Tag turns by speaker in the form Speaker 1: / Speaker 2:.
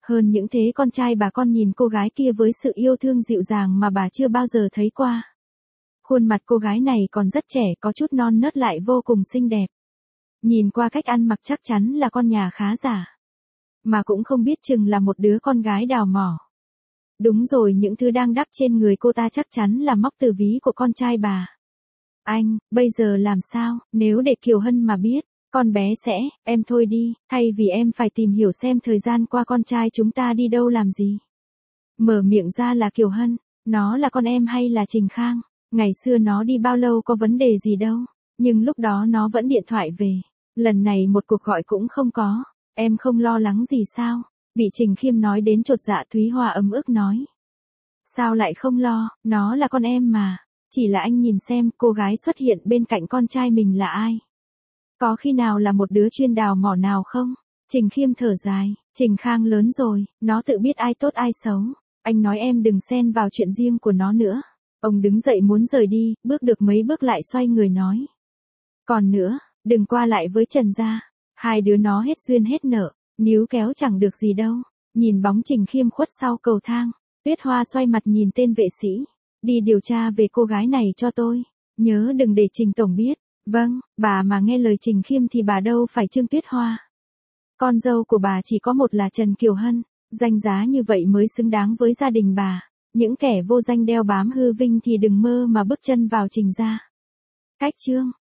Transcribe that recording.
Speaker 1: Hơn những thế con trai bà con nhìn cô gái kia với sự yêu thương dịu dàng mà bà chưa bao giờ thấy qua. Khuôn mặt cô gái này còn rất trẻ, có chút non nớt lại vô cùng xinh đẹp. Nhìn qua cách ăn mặc chắc chắn là con nhà khá giả. Mà cũng không biết chừng là một đứa con gái đào mỏ. Đúng rồi, những thứ đang đắp trên người cô ta chắc chắn là móc từ ví của con trai bà. Anh, bây giờ làm sao, nếu để Kiều Hân mà biết, con bé sẽ, em thôi đi, thay vì em phải tìm hiểu xem thời gian qua con trai chúng ta đi đâu làm gì. Mở miệng ra là Kiều Hân, nó là con em hay là Trình Khang, ngày xưa nó đi bao lâu có vấn đề gì đâu, nhưng lúc đó nó vẫn điện thoại về, lần này một cuộc gọi cũng không có, em không lo lắng gì sao, bị Trình Khiêm nói đến chột dạ. Thúy Hoa ấm ức nói. Sao lại không lo, nó là con em mà, chỉ là anh nhìn xem cô gái xuất hiện bên cạnh con trai mình là ai. Có khi nào là một đứa chuyên đào mỏ nào không? Trình Khiêm thở dài, Trình Khang lớn rồi, nó tự biết ai tốt ai xấu. Anh nói em đừng xen vào chuyện riêng của nó nữa. Ông đứng dậy muốn rời đi, bước được mấy bước lại xoay người nói. Còn nữa, đừng qua lại với Trần gia. Hai đứa nó hết duyên hết nợ, níu kéo chẳng được gì đâu. Nhìn bóng Trình Khiêm khuất sau cầu thang, Tuyết Hoa xoay mặt nhìn tên vệ sĩ. Đi điều tra về cô gái này cho tôi. Nhớ đừng để Trình Tổng biết. Vâng, bà mà nghe lời Trình Khiêm thì bà đâu phải Trương Tuyết Hoa. Con dâu của bà chỉ có một là Trần Kiều Hân, danh giá như vậy mới xứng đáng với gia đình bà. Những kẻ vô danh đeo bám hư vinh thì đừng mơ mà bước chân vào Trình gia. Cách chương